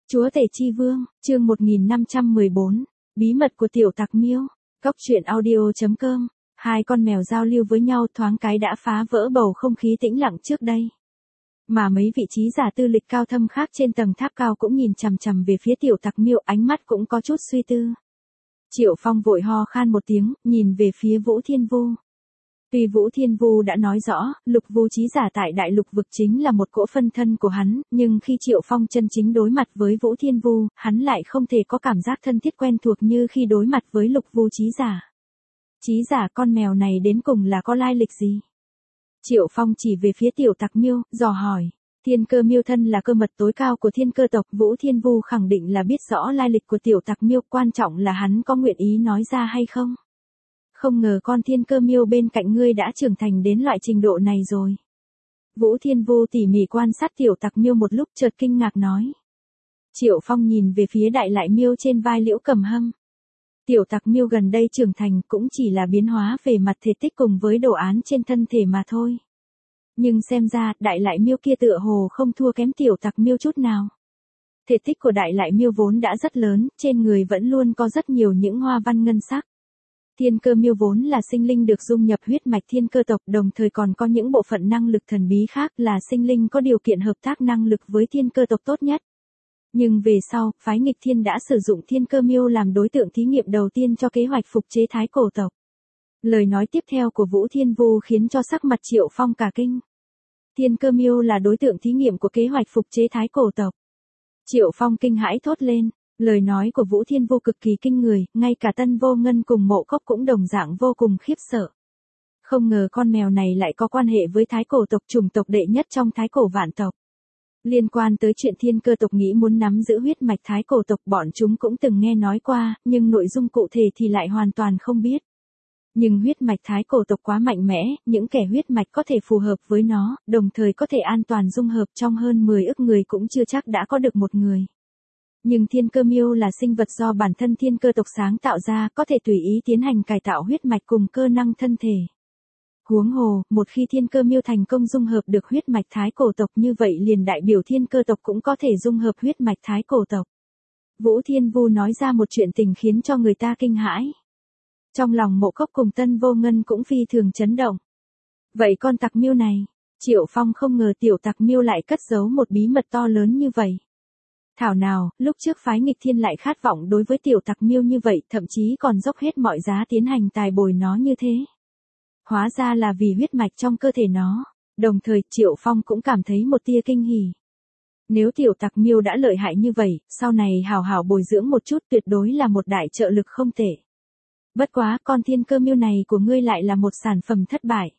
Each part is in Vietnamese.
Chúa tể chi vương, chương 1514, bí mật của tiểu tặc miêu, cóc truyện audio.com, hai con mèo giao lưu với nhau thoáng cái đã phá vỡ bầu không khí tĩnh lặng trước đây. Mà mấy vị trí giả tư lịch cao thâm khác trên tầng tháp cao cũng nhìn chằm chằm về phía tiểu tặc miêu, ánh mắt cũng có chút suy tư. Triệu Phong vội ho khan một tiếng, nhìn về phía Vũ Thiên Vu. Tuy Vũ Thiên Vu đã nói rõ, Lục Vu Chí Giả tại đại lục vực chính là một cỗ phân thân của hắn, nhưng khi Triệu Phong chân chính đối mặt với Vũ Thiên Vu, hắn lại không thể có cảm giác thân thiết quen thuộc như khi đối mặt với Lục Vu Chí Giả. Chí Giả, con mèo này đến cùng là có lai lịch gì? Triệu Phong chỉ về phía tiểu tặc miêu, dò hỏi. Thiên Cơ Miêu thân là cơ mật tối cao của Thiên Cơ tộc, Vũ Thiên Vu khẳng định là biết rõ lai lịch của tiểu tặc miêu, quan trọng là hắn có nguyện ý nói ra hay không. Không ngờ con Thiên Cơ Miêu bên cạnh ngươi đã trưởng thành đến loại trình độ này rồi. Vũ Thiên Vu tỉ mỉ quan sát tiểu tặc miêu một lúc, chợt kinh ngạc nói. Triệu Phong nhìn về phía đại lại miêu trên vai Liễu Cầm Hâm. Tiểu tặc miêu gần đây trưởng thành cũng chỉ là biến hóa về mặt thể tích cùng với đồ án trên thân thể mà thôi. Nhưng xem ra, đại lại miêu kia tựa hồ không thua kém tiểu tặc miêu chút nào. Thể tích của đại lại miêu vốn đã rất lớn, trên người vẫn luôn có rất nhiều những hoa văn ngân sắc. Thiên Cơ Miêu vốn là sinh linh được dung nhập huyết mạch Thiên Cơ tộc, đồng thời còn có những bộ phận năng lực thần bí khác, là sinh linh có điều kiện hợp tác năng lực với Thiên Cơ tộc tốt nhất. Nhưng về sau, phái nghịch thiên đã sử dụng Thiên Cơ Miêu làm đối tượng thí nghiệm đầu tiên cho kế hoạch phục chế Thái Cổ tộc. Lời nói tiếp theo của Vũ Thiên Vu khiến cho sắc mặt Triệu Phong cả kinh. Thiên Cơ Miêu là đối tượng thí nghiệm của kế hoạch phục chế Thái Cổ tộc. Triệu Phong kinh hãi thốt lên. Lời nói của Vũ Thiên Vu cực kỳ kinh người, ngay cả Tân Vô Ngân cùng Mộ Cốc cũng đồng dạng vô cùng khiếp sợ. Không ngờ con mèo này lại có quan hệ với Thái Cổ tộc, chủng tộc đệ nhất trong Thái Cổ vạn tộc. Liên quan tới chuyện Thiên Cơ tộc nghĩ muốn nắm giữ huyết mạch Thái Cổ tộc, bọn chúng cũng từng nghe nói qua, nhưng nội dung cụ thể thì lại hoàn toàn không biết. Nhưng huyết mạch Thái Cổ tộc quá mạnh mẽ, những kẻ huyết mạch có thể phù hợp với nó, đồng thời có thể an toàn dung hợp trong hơn 10 ức người cũng chưa chắc đã có được một người. Nhưng Thiên Cơ Miêu là sinh vật do bản thân Thiên Cơ tộc sáng tạo ra, có thể tùy ý tiến hành cải tạo huyết mạch cùng cơ năng thân thể. Huống hồ, một khi Thiên Cơ Miêu thành công dung hợp được huyết mạch Thái Cổ tộc, như vậy liền đại biểu Thiên Cơ tộc cũng có thể dung hợp huyết mạch Thái Cổ tộc. Vũ Thiên Vu nói ra một chuyện tình khiến cho người ta kinh hãi. Trong lòng Mộ Cốc cùng Tân Vô Ngân cũng phi thường chấn động. Vậy con tặc miêu này, Triệu Phong không ngờ tiểu tặc miêu lại cất giấu một bí mật to lớn như vậy. Thảo nào, lúc trước phái nghịch thiên lại khát vọng đối với tiểu tặc miêu như vậy, thậm chí còn dốc hết mọi giá tiến hành tài bồi nó như thế. Hóa ra là vì huyết mạch trong cơ thể nó, đồng thời Triệu Phong cũng cảm thấy một tia kinh hỉ. Nếu tiểu tặc miêu đã lợi hại như vậy, sau này hào hào bồi dưỡng một chút tuyệt đối là một đại trợ lực không tệ. Bất quá, con Thiên Cơ Miêu này của ngươi lại là một sản phẩm thất bại.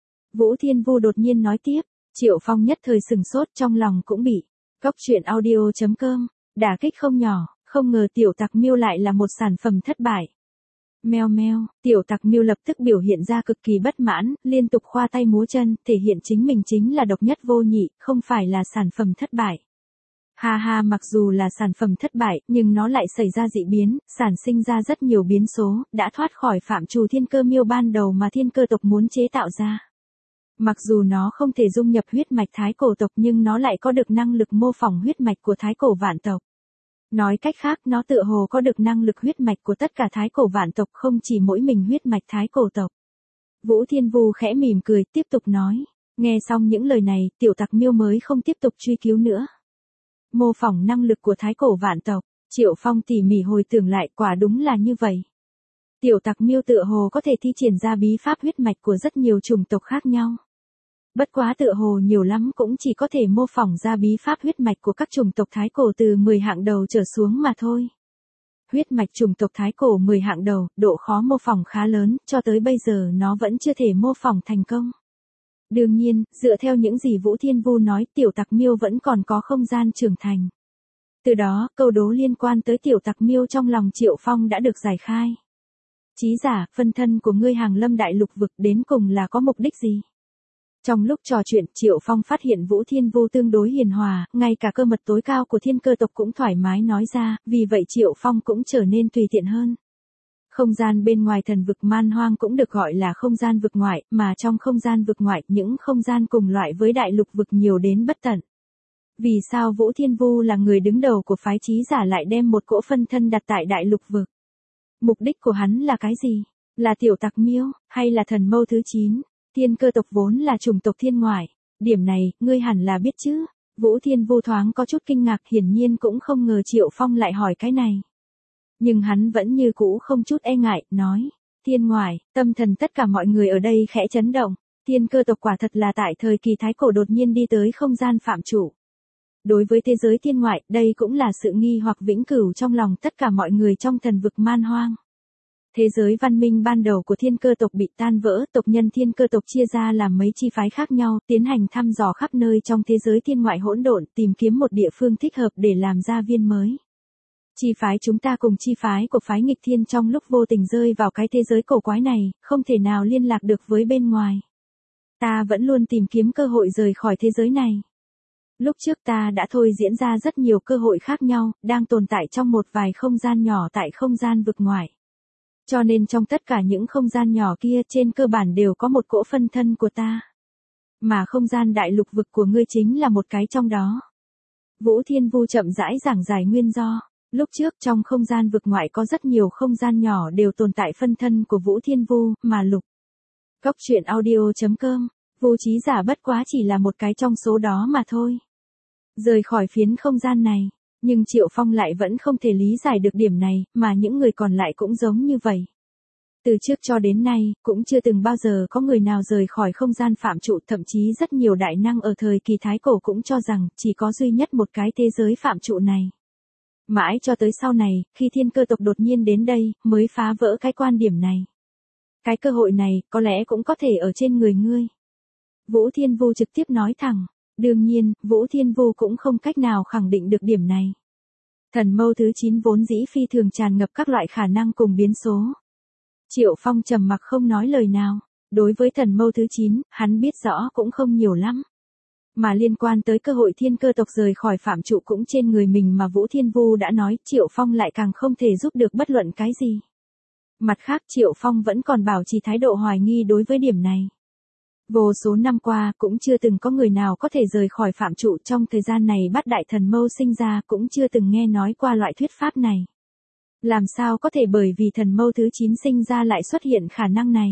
Vũ Thiên Vu đột nhiên nói tiếp, Triệu Phong nhất thời sừng sốt, trong lòng cũng bị. Cóc truyện audio.com, đả kích không nhỏ, không ngờ tiểu tặc miêu lại là một sản phẩm thất bại. Meo meo, tiểu tặc miêu lập tức biểu hiện ra cực kỳ bất mãn, liên tục khoa tay múa chân, thể hiện chính mình chính là độc nhất vô nhị, không phải là sản phẩm thất bại. Ha ha, mặc dù là sản phẩm thất bại, nhưng nó lại xảy ra dị biến, sản sinh ra rất nhiều biến số, đã thoát khỏi phạm trù Thiên Cơ Miêu ban đầu mà Thiên Cơ tộc muốn chế tạo ra. Mặc dù nó không thể dung nhập huyết mạch Thái Cổ tộc, nhưng nó lại có được năng lực mô phỏng huyết mạch của Thái Cổ vạn tộc. Nói cách khác, nó tựa hồ có được năng lực huyết mạch của tất cả Thái Cổ vạn tộc, không chỉ mỗi mình huyết mạch Thái Cổ tộc. Vũ Thiên Vu khẽ mỉm cười, tiếp tục nói. Nghe xong những lời này, tiểu tặc miêu mới không tiếp tục truy cứu nữa. Mô phỏng năng lực của Thái Cổ vạn tộc, Triệu Phong tỉ mỉ hồi tưởng lại, quả đúng là như vậy. Tiểu tặc miêu tựa hồ có thể thi triển ra bí pháp huyết mạch của rất nhiều chủng tộc khác nhau. Bất quá tựa hồ nhiều lắm cũng chỉ có thể mô phỏng ra bí pháp huyết mạch của các chủng tộc Thái Cổ từ 10 hạng đầu trở xuống mà thôi. Huyết mạch chủng tộc Thái Cổ 10 hạng đầu, độ khó mô phỏng khá lớn, cho tới bây giờ nó vẫn chưa thể mô phỏng thành công. Đương nhiên, dựa theo những gì Vũ Thiên Vu nói, tiểu tặc miêu vẫn còn có không gian trưởng thành. Từ đó, câu đố liên quan tới tiểu tặc miêu trong lòng Triệu Phong đã được giải khai. Chí giả, phân thân của ngươi hàng lâm đại lục vực đến cùng là có mục đích gì? Trong lúc trò chuyện, Triệu Phong phát hiện Vũ Thiên Vu tương đối hiền hòa, ngay cả cơ mật tối cao của Thiên Cơ tộc cũng thoải mái nói ra, vì vậy Triệu Phong cũng trở nên tùy tiện hơn. Không gian bên ngoài thần vực man hoang cũng được gọi là không gian vực ngoại, mà trong không gian vực ngoại, những không gian cùng loại với đại lục vực nhiều đến bất tận. Vì sao Vũ Thiên Vu là người đứng đầu của phái trí giả lại đem một cỗ phân thân đặt tại đại lục vực? Mục đích của hắn là cái gì? Là tiểu tặc miêu, hay là thần mâu thứ 9? Thiên cơ tộc vốn là chủng tộc thiên ngoại. Điểm này, ngươi hẳn là biết chứ. Vũ Thiên Vu thoáng có chút kinh ngạc, hiển nhiên cũng không ngờ Triệu Phong lại hỏi cái này. Nhưng hắn vẫn như cũ không chút e ngại, nói. Thiên ngoại, tâm thần tất cả mọi người ở đây khẽ chấn động. Thiên cơ tộc quả thật là tại thời kỳ thái cổ đột nhiên đi tới không gian phạm chủ. Đối với thế giới thiên ngoại, đây cũng là sự nghi hoặc vĩnh cửu trong lòng tất cả mọi người trong thần vực man hoang. Thế giới văn minh ban đầu của thiên cơ tộc bị tan vỡ, tộc nhân thiên cơ tộc chia ra làm mấy chi phái khác nhau, tiến hành thăm dò khắp nơi trong thế giới thiên ngoại hỗn độn, tìm kiếm một địa phương thích hợp để làm gia viên mới. Chi phái chúng ta cùng chi phái của phái nghịch thiên trong lúc vô tình rơi vào cái thế giới cổ quái này, không thể nào liên lạc được với bên ngoài. Ta vẫn luôn tìm kiếm cơ hội rời khỏi thế giới này. Lúc trước ta đã thôi diễn ra rất nhiều cơ hội khác nhau, đang tồn tại trong một vài không gian nhỏ tại không gian vực ngoài. Cho nên trong tất cả những không gian nhỏ kia trên cơ bản đều có một cỗ phân thân của ta. Mà không gian đại lục vực của ngươi chính là một cái trong đó. Vũ Thiên Vu chậm rãi giảng giải nguyên do. Lúc trước trong không gian vực ngoại có rất nhiều không gian nhỏ đều tồn tại phân thân của Vũ Thiên Vu, mà lục. Cốc truyện audio.com, Vu trí giả bất quá chỉ là một cái trong số đó mà thôi. Rời khỏi phiến không gian này, nhưng Triệu Phong lại vẫn không thể lý giải được điểm này, mà những người còn lại cũng giống như vậy. Từ trước cho đến nay, cũng chưa từng bao giờ có người nào rời khỏi không gian phạm trụ, thậm chí rất nhiều đại năng ở thời kỳ thái cổ cũng cho rằng chỉ có duy nhất một cái thế giới phạm trụ này. Mãi cho tới sau này, khi thiên cơ tộc đột nhiên đến đây, mới phá vỡ cái quan điểm này. Cái cơ hội này, có lẽ cũng có thể ở trên người ngươi. Vũ Thiên Vu trực tiếp nói thẳng. Đương nhiên, Vũ Thiên Vu cũng không cách nào khẳng định được điểm này. Thần mâu thứ 9 vốn dĩ phi thường tràn ngập các loại khả năng cùng biến số. Triệu Phong trầm mặc không nói lời nào. Đối với thần mâu thứ 9, hắn biết rõ cũng không nhiều lắm. Mà liên quan tới cơ hội thiên cơ tộc rời khỏi phạm trụ cũng trên người mình mà Vũ Thiên Vu đã nói, Triệu Phong lại càng không thể giúp được bất luận cái gì. Mặt khác Triệu Phong vẫn còn bảo trì thái độ hoài nghi đối với điểm này. Vô số năm qua cũng chưa từng có người nào có thể rời khỏi phạm trụ, trong thời gian này bát đại thần mâu sinh ra cũng chưa từng nghe nói qua loại thuyết pháp này. Làm sao có thể bởi vì thần mâu thứ 9 sinh ra lại xuất hiện khả năng này?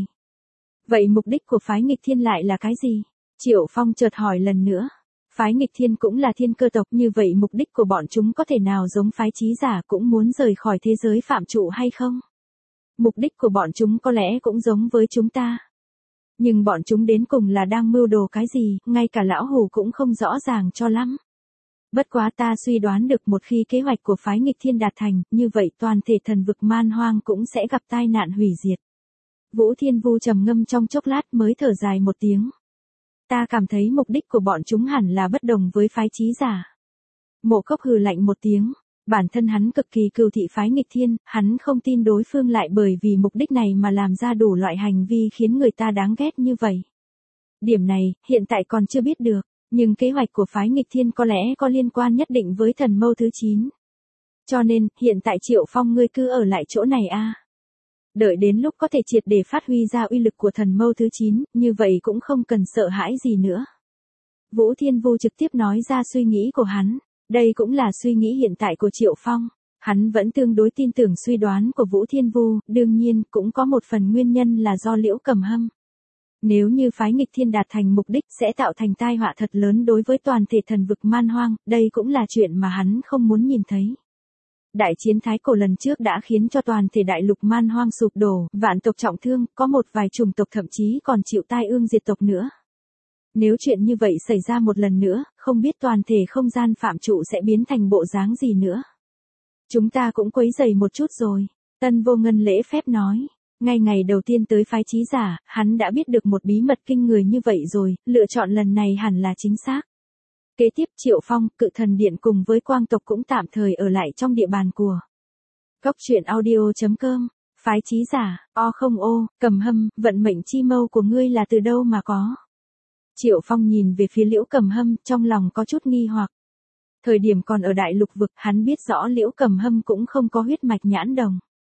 Vậy mục đích của phái nghịch thiên lại là cái gì? Triệu Phong chợt hỏi lần nữa. Phái nghịch thiên cũng là thiên cơ tộc, như vậy mục đích của bọn chúng có thể nào giống phái trí giả cũng muốn rời khỏi thế giới phạm trụ hay không? Mục đích của bọn chúng có lẽ cũng giống với chúng ta. Nhưng bọn chúng đến cùng là đang mưu đồ cái gì, ngay cả lão hủ cũng không rõ ràng cho lắm. Bất quá ta suy đoán được một khi kế hoạch của phái nghịch thiên đạt thành, như vậy toàn thể thần vực man hoang cũng sẽ gặp tai nạn hủy diệt. Vũ Thiên Vu trầm ngâm trong chốc lát mới thở dài một tiếng. Ta cảm thấy mục đích của bọn chúng hẳn là bất đồng với phái trí giả. Mộ Cốc hừ lạnh một tiếng. Bản thân hắn cực kỳ cừu thị phái nghịch thiên, hắn không tin đối phương lại bởi vì mục đích này mà làm ra đủ loại hành vi khiến người ta đáng ghét như vậy. Điểm này, hiện tại còn chưa biết được, nhưng kế hoạch của phái nghịch thiên có lẽ có liên quan nhất định với thần mâu thứ 9. Cho nên, hiện tại Triệu Phong ngươi cứ ở lại chỗ này a. Đợi đến lúc có thể triệt để phát huy ra uy lực của thần mâu thứ 9, như vậy cũng không cần sợ hãi gì nữa. Vũ Thiên Vu trực tiếp nói ra suy nghĩ của hắn. Đây cũng là suy nghĩ hiện tại của Triệu Phong. Hắn vẫn tương đối tin tưởng suy đoán của Vũ Thiên Vu, đương nhiên cũng có một phần nguyên nhân là do Liễu Cầm Hâm. Nếu như phái nghịch thiên đạt thành mục đích sẽ tạo thành tai họa thật lớn đối với toàn thể thần vực man hoang, đây cũng là chuyện mà hắn không muốn nhìn thấy. Đại chiến thái cổ lần trước đã khiến cho toàn thể đại lục man hoang sụp đổ, vạn tộc trọng thương, có một vài chủng tộc thậm chí còn chịu tai ương diệt tộc nữa. Nếu chuyện như vậy xảy ra một lần nữa, không biết toàn thể không gian phạm trụ sẽ biến thành bộ dáng gì nữa. Chúng ta cũng quấy rầy một chút rồi. Tân Vô Ngân lễ phép nói. Ngay ngày đầu tiên tới phái trí giả, hắn đã biết được một bí mật kinh người như vậy rồi, lựa chọn lần này hẳn là chính xác. Kế tiếp Triệu Phong, Cự Thần Điện cùng với Quang tộc cũng tạm thời ở lại trong địa bàn của Cốc truyện audio.com. Phái trí giả, Cầm Hâm, vận mệnh chi mâu của ngươi là từ đâu mà có? Triệu Phong nhìn về phía Liễu Cầm Hâm, trong lòng có chút nghi hoặc. Thời điểm còn ở đại lục vực, hắn biết rõ Liễu Cầm Hâm cũng không có huyết mạch nhãn đồng.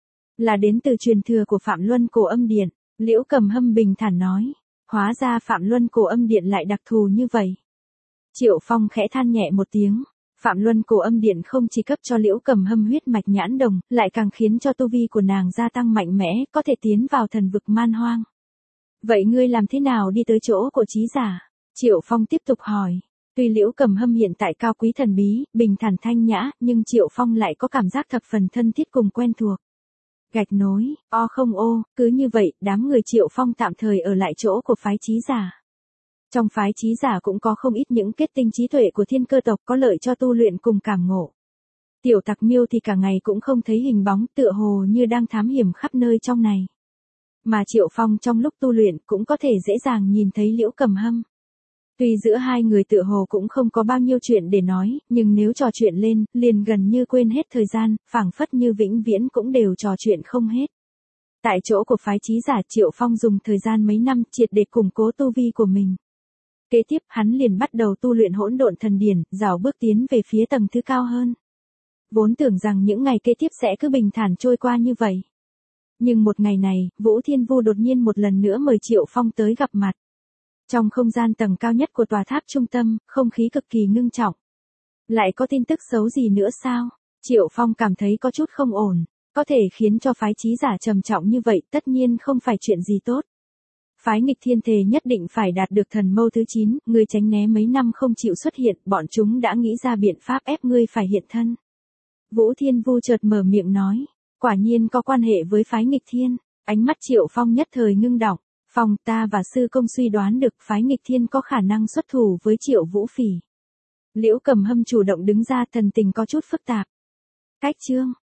Là đến từ truyền thừa của Phạm Luân Cổ Âm Điện. Liễu Cầm Hâm bình thản nói. Hóa ra Phạm Luân Cổ Âm Điện lại đặc thù như vậy. Triệu Phong khẽ than nhẹ một tiếng. Phạm Luân Cổ Âm Điện không chỉ cấp cho Liễu Cầm Hâm huyết mạch nhãn đồng, lại càng khiến cho tu vi của nàng gia tăng mạnh mẽ, có thể tiến vào thần vực man hoang. Vậy ngươi làm thế nào đi tới chỗ của trí giả? Triệu Phong tiếp tục hỏi. Tuy Liễu Cầm Hâm hiện tại cao quý thần bí, bình thản thanh nhã, nhưng Triệu Phong lại có cảm giác thập phần thân thiết cùng quen thuộc. Gạch nối, không cứ như vậy, đám người Triệu Phong tạm thời ở lại chỗ của phái trí giả. Trong phái trí giả cũng có không ít những kết tinh trí tuệ của thiên cơ tộc có lợi cho tu luyện cùng cảm ngộ. Tiểu Tặc Miêu thì cả ngày cũng không thấy hình bóng, tựa hồ như đang thám hiểm khắp nơi trong này. Mà Triệu Phong trong lúc tu luyện cũng có thể dễ dàng nhìn thấy Liễu Cầm Hâm. Tuy giữa hai người tựa hồ cũng không có bao nhiêu chuyện để nói, nhưng nếu trò chuyện lên, liền gần như quên hết thời gian, phảng phất như vĩnh viễn cũng đều trò chuyện không hết. Tại chỗ của phái trí giả, Triệu Phong dùng thời gian mấy năm triệt để củng cố tu vi của mình. Kế tiếp hắn liền bắt đầu tu luyện hỗn độn thần điển, rảo bước tiến về phía tầng thứ cao hơn. Vốn tưởng rằng những ngày kế tiếp sẽ cứ bình thản trôi qua như vậy. Nhưng một ngày này, Vũ Thiên Vu đột nhiên một lần nữa mời Triệu Phong tới gặp mặt. Trong không gian tầng cao nhất của tòa tháp trung tâm, không khí cực kỳ ngưng trọng. Lại có tin tức xấu gì nữa sao? Triệu Phong cảm thấy có chút không ổn. Có thể khiến cho phái trí giả trầm trọng như vậy tất nhiên không phải chuyện gì tốt. Phái nghịch thiên thề nhất định phải đạt được thần mâu thứ 9, ngươi tránh né mấy năm không chịu xuất hiện, bọn chúng đã nghĩ ra biện pháp ép ngươi phải hiện thân. Vũ Thiên Vu chợt mở miệng nói, quả nhiên có quan hệ với phái nghịch thiên, ánh mắt Triệu Phong nhất thời ngưng đọng. Phong, ta và sư công suy đoán được phái nghịch thiên có khả năng xuất thủ với Triệu Vũ Phỉ. Liễu Cầm Hâm chủ động đứng ra, thần tình có chút phức tạp. Cách chương